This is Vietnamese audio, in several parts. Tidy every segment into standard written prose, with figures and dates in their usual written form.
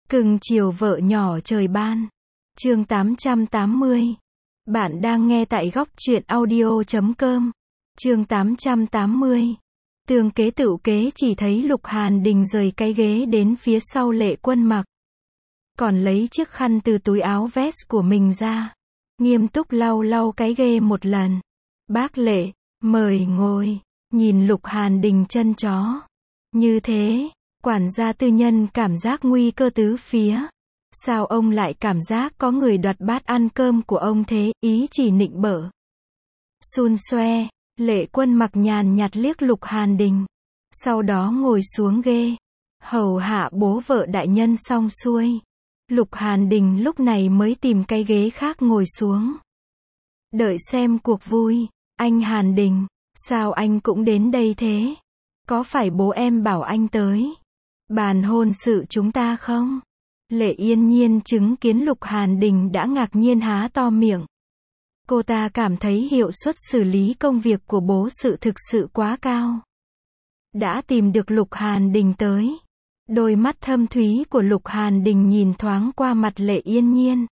Cưng chiều vợ nhỏ trời ban. Chương 880. Bạn đang nghe tại góc truyện audio.com. Chương 880. Tương kế tựu kế, chỉ thấy Lục Hàn Đình rời cái ghế đến phía sau Lệ Quân Mặc. Còn lấy chiếc khăn từ túi áo vest của mình ra. Nghiêm túc lau lau cái ghê một lần. Bác Lệ, mời ngồi. Nhìn Lục Hàn Đình chân chó. Như thế, quản gia tư nhân cảm giác nguy cơ tứ phía. Sao ông lại cảm giác có người đoạt bát ăn cơm của ông thế, ý chỉ nịnh bợ. Xun xoe, Lệ Quân Mặc nhàn nhạt liếc Lục Hàn Đình. Sau đó ngồi xuống ghê. Hầu hạ bố vợ đại nhân xong xuôi. Lục Hàn Đình lúc này mới tìm cái ghế khác ngồi xuống. Đợi xem cuộc vui. Anh Hàn Đình, sao anh cũng đến đây thế? Có phải bố em bảo anh tới bàn hôn sự chúng ta không? Lệ Yên Nhiên chứng kiến Lục Hàn Đình đã ngạc nhiên há to miệng. Cô ta cảm thấy hiệu suất xử lý công việc của bố sự thực sự quá cao. Đã tìm được Lục Hàn Đình tới. Đôi mắt thâm thúy của Lục Hàn Đình nhìn thoáng qua mặt Lệ Yên Nhiên.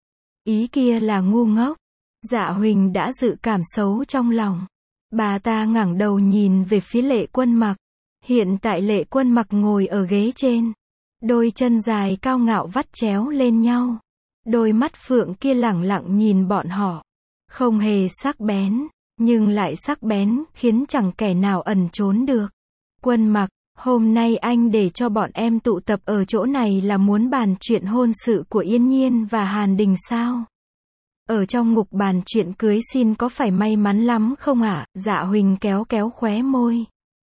Ý kia là ngu ngốc. Dạ Huỳnh đã dự cảm xấu trong lòng. Bà ta ngẩng đầu nhìn về phía Lệ Quân Mặc. Hiện tại Lệ Quân Mặc ngồi ở ghế trên. Đôi chân dài cao ngạo vắt chéo lên nhau. Đôi mắt phượng kia lẳng lặng nhìn bọn họ. Không hề sắc bén, nhưng lại sắc bén, khiến chẳng kẻ nào ẩn trốn được. Quân Mặc, hôm nay anh để cho bọn em tụ tập ở chỗ này là muốn bàn chuyện hôn sự của Yên Nhiên và Hàn Đình sao? Ở trong ngục bàn chuyện cưới xin có phải may mắn lắm không ạ? Dạ Huỳnh kéo kéo khóe môi.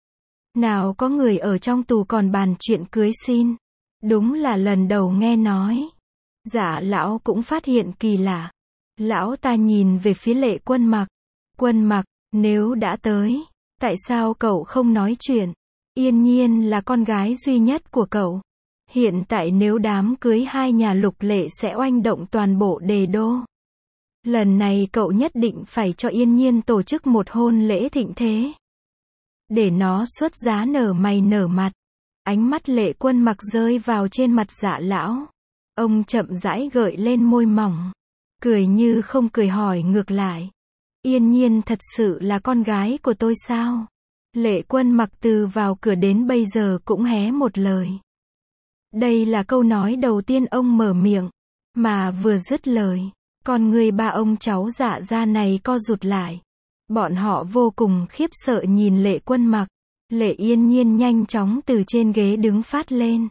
Nào có người ở trong tù còn bàn chuyện cưới xin. Đúng là lần đầu nghe nói. Dạ lão cũng phát hiện kỳ lạ. Lão ta nhìn về phía Lệ Quân Mặc. Quân Mặc, nếu đã tới, tại sao cậu không nói chuyện? Yên Nhiên là con gái duy nhất của cậu. Hiện tại nếu đám cưới hai nhà Lục Lệ sẽ oanh động toàn bộ Đề Đô. Lần này cậu nhất định phải cho Yên Nhiên tổ chức một hôn lễ thịnh thế. Để nó xuất giá nở mày nở mặt. Ánh mắt Lệ Quân Mặc rơi vào trên mặt Dạ lão. Ông chậm rãi gợi lên môi mỏng. Cười như không cười hỏi ngược lại. Yên Nhiên thật sự là con gái của tôi sao? Lệ Quân Mặc từ vào cửa đến bây giờ cũng hé một lời. Đây là câu nói đầu tiên ông mở miệng. Mà vừa dứt lời, con người ba ông cháu Dạ gia này co rụt lại. Bọn họ vô cùng khiếp sợ nhìn Lệ Quân Mặc. Lệ Yên Nhiên nhanh chóng từ trên ghế đứng phát lên.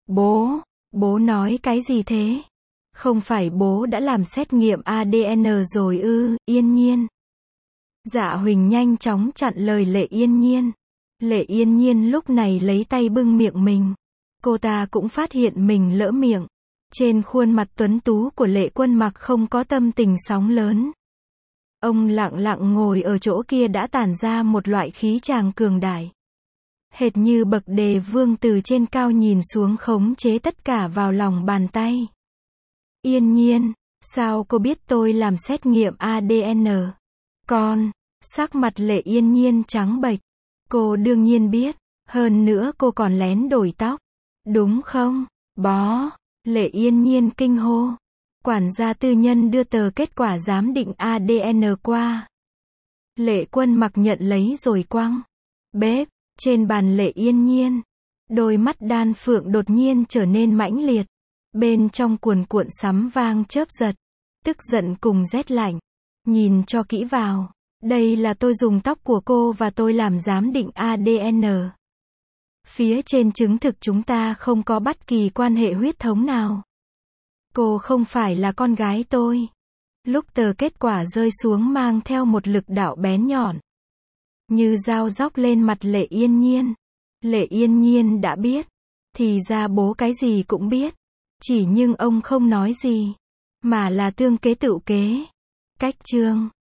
Bố nói cái gì thế? Không phải bố đã làm xét nghiệm ADN rồi ư? Yên Nhiên. Dạ Huỳnh nhanh chóng chặn lời Lệ Yên Nhiên. Lệ Yên Nhiên lúc này lấy tay bưng miệng mình. Cô ta cũng phát hiện mình lỡ miệng. Trên khuôn mặt tuấn tú của Lệ Quân Mặc không có tâm tình sóng lớn. Ông lặng lặng ngồi ở chỗ kia đã tản ra một loại khí tràng cường đại. Hệt như bậc đề vương từ trên cao nhìn xuống khống chế tất cả vào lòng bàn tay. Yên Nhiên, sao cô biết tôi làm xét nghiệm ADN? Con, sắc mặt Lệ Yên Nhiên trắng bệch. Cô đương nhiên biết, hơn nữa cô còn lén đổi tóc. Đúng không? Bó, Lệ Yên Nhiên kinh hô. Quản gia tư nhân đưa tờ kết quả giám định ADN qua. Lệ Quân Mặc nhận lấy rồi quăng. Bếp, trên bàn Lệ Yên Nhiên. Đôi mắt đan phượng đột nhiên trở nên mãnh liệt. Bên trong cuồn cuộn sấm vang chớp giật. Tức giận cùng rét lạnh. Nhìn cho kỹ vào. Đây là tôi dùng tóc của cô và tôi làm giám định ADN. Phía trên chứng thực chúng ta không có bất kỳ quan hệ huyết thống nào. Cô không phải là con gái tôi. Lúc tờ kết quả rơi xuống mang theo một lực đạo bén nhọn. Như dao róc lên mặt Lệ Yên Nhiên. Lệ Yên Nhiên đã biết. Thì ra bố cái gì cũng biết. Chỉ nhưng ông không nói gì. Mà là tương kế tựu kế. Cách chương